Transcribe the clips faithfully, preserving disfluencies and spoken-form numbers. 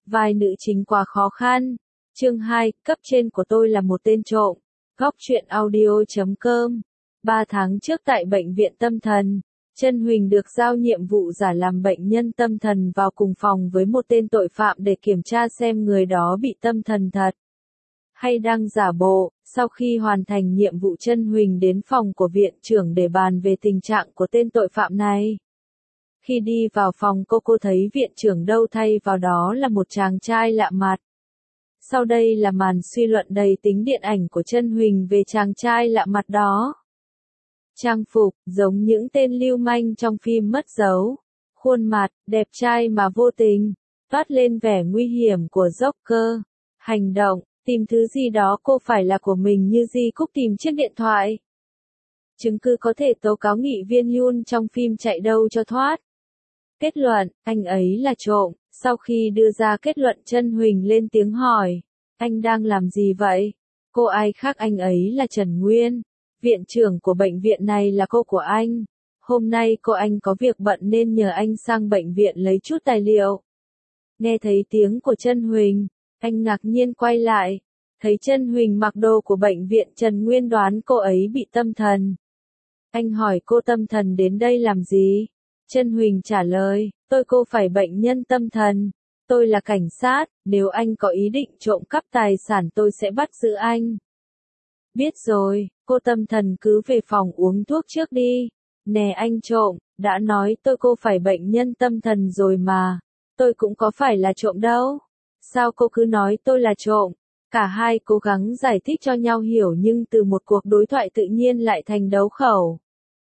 vai nữ chính quá khó khăn. Chương hai, cấp trên của tôi là một tên trộm. Góc truyện audio chấm com. Ba tháng trước tại bệnh viện tâm thần, Trân Huỳnh được giao nhiệm vụ giả làm bệnh nhân tâm thần vào cùng phòng với một tên tội phạm để kiểm tra xem người đó bị tâm thần thật hay đang giả bộ. Sau khi hoàn thành nhiệm vụ, Trân Huỳnh đến phòng của viện trưởng để bàn về tình trạng của tên tội phạm này. Khi đi vào phòng cô cô thấy viện trưởng đâu thay vào đó là một chàng trai lạ mặt. Sau đây là màn suy luận đầy tính điện ảnh của Trân Huỳnh về chàng trai lạ mặt đó. Trang phục, giống những tên lưu manh trong phim Mất Dấu. Khuôn mặt, đẹp trai mà vô tình, toát lên vẻ nguy hiểm của Joker. Hành động, tìm thứ gì đó cô phải là của mình như Di Cúc tìm chiếc điện thoại. Chứng cứ có thể tố cáo nghị viên Yoon trong phim Chạy Đâu Cho Thoát. Kết luận, anh ấy là trộm. Sau khi đưa ra kết luận, Trân Huỳnh lên tiếng hỏi, anh đang làm gì vậy? Cô ai khác anh ấy là Trần Nguyên. Viện trưởng của bệnh viện này là cô của anh. Hôm nay cô anh có việc bận nên nhờ anh sang bệnh viện lấy chút tài liệu. Nghe thấy tiếng của Trân Huỳnh, anh ngạc nhiên quay lại. Thấy Trân Huỳnh mặc đồ của bệnh viện, Trần Nguyên đoán cô ấy bị tâm thần. Anh hỏi cô tâm thần đến đây làm gì? Trân Huỳnh trả lời, tôi cô phải bệnh nhân tâm thần. Tôi là cảnh sát, nếu anh có ý định trộm cắp tài sản tôi sẽ bắt giữ anh. Biết rồi, cô tâm thần cứ về phòng uống thuốc trước đi. Nè anh trộm, đã nói tôi cô phải bệnh nhân tâm thần rồi mà. Tôi cũng có phải là trộm đâu. Sao cô cứ nói tôi là trộm? Cả hai cố gắng giải thích cho nhau hiểu nhưng từ một cuộc đối thoại tự nhiên lại thành đấu khẩu.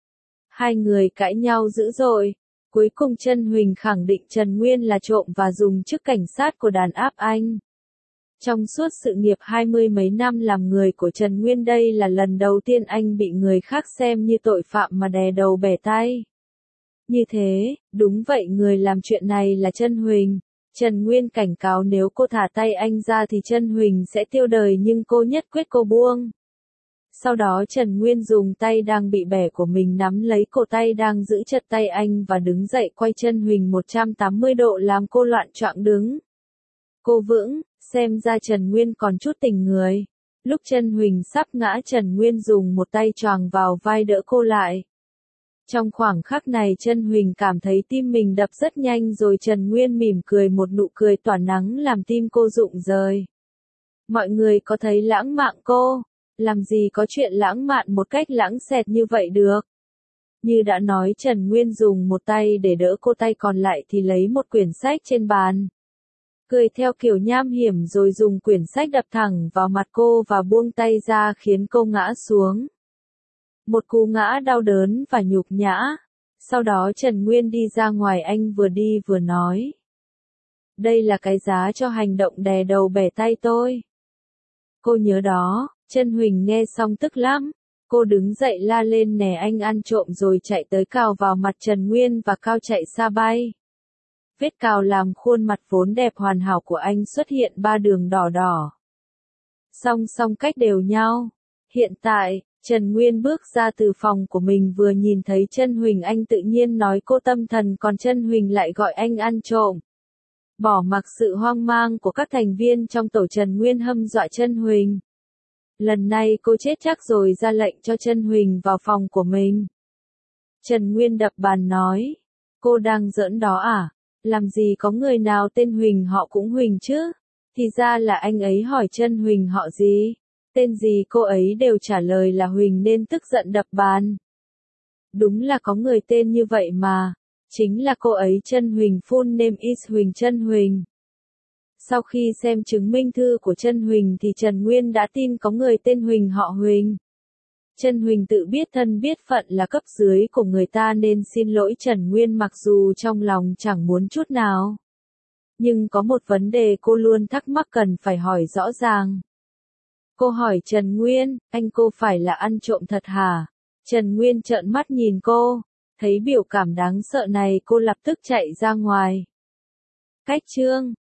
Hai người cãi nhau dữ dội. Cuối cùng Trân Huỳnh khẳng định Trần Nguyên là trộm và dùng chức cảnh sát của đàn áp anh. Trong suốt sự nghiệp hai mươi mấy năm làm người của Trần Nguyên, đây là lần đầu tiên anh bị người khác xem như tội phạm mà đè đầu bẻ tay. Như thế, đúng vậy, người làm chuyện này là Trân Huỳnh. Trần Nguyên cảnh cáo nếu cô thả tay anh ra thì Trân Huỳnh sẽ tiêu đời, nhưng cô nhất quyết cô buông. Sau đó Trần Nguyên dùng tay đang bị bẻ của mình nắm lấy cổ tay đang giữ chặt tay anh và đứng dậy quay Trân Huỳnh một trăm tám mươi độ làm cô loạn choạng đứng. Cô vững, xem ra Trần Nguyên còn chút tình người. Lúc Trân Huỳnh sắp ngã, Trần Nguyên dùng một tay choàng vào vai đỡ cô lại. Trong khoảng khắc này Trân Huỳnh cảm thấy tim mình đập rất nhanh rồi Trần Nguyên mỉm cười một nụ cười tỏa nắng làm tim cô rụng rời. Mọi người có thấy lãng mạn cô? Làm gì có chuyện lãng mạn một cách lãng xẹt như vậy được. Như đã nói, Trần Nguyên dùng một tay để đỡ cô, tay còn lại thì lấy một quyển sách trên bàn. Cười theo kiểu nham hiểm rồi dùng quyển sách đập thẳng vào mặt cô và buông tay ra khiến cô ngã xuống. Một cú ngã đau đớn và nhục nhã. Sau đó Trần Nguyên đi ra ngoài, anh vừa đi vừa nói. Đây là cái giá cho hành động đè đầu bẻ tay tôi. Cô nhớ đó. Trân Huỳnh nghe xong tức lắm. Cô đứng dậy la lên, nè anh ăn trộm, rồi chạy tới cào vào mặt Trần Nguyên và cào chạy xa bay. Vết cào làm khuôn mặt vốn đẹp hoàn hảo của anh xuất hiện ba đường đỏ đỏ. Song song cách đều nhau. Hiện tại, Trần Nguyên bước ra từ phòng của mình, vừa nhìn thấy Trân Huỳnh anh tự nhiên nói cô tâm thần, còn Trân Huỳnh lại gọi anh ăn trộm. Bỏ mặc sự hoang mang của các thành viên trong tổ, Trần Nguyên hăm dọa Trân Huỳnh. Lần này cô chết chắc rồi, ra lệnh cho Trân Huỳnh vào phòng của mình. Trần Nguyên đập bàn nói, cô đang giỡn đó à? Làm gì có người nào tên Huỳnh họ cũng Huỳnh chứ? Thì ra là anh ấy hỏi Trân Huỳnh họ gì? Tên gì cô ấy đều trả lời là Huỳnh nên tức giận đập bàn. Đúng là có người tên như vậy mà. Chính là cô ấy, Trân Huỳnh, full name is Huỳnh Trân Huỳnh. Sau khi xem chứng minh thư của Trân Huỳnh thì Trần Nguyên đã tin có người tên Huỳnh họ Huỳnh. Trân Huỳnh tự biết thân biết phận là cấp dưới của người ta nên xin lỗi Trần Nguyên, mặc dù trong lòng chẳng muốn chút nào. Nhưng có một vấn đề cô luôn thắc mắc cần phải hỏi rõ ràng. Cô hỏi Trần Nguyên, anh cô phải là ăn trộm thật hả? Trần Nguyên trợn mắt nhìn cô, thấy biểu cảm đáng sợ này cô lập tức chạy ra ngoài. Cách chương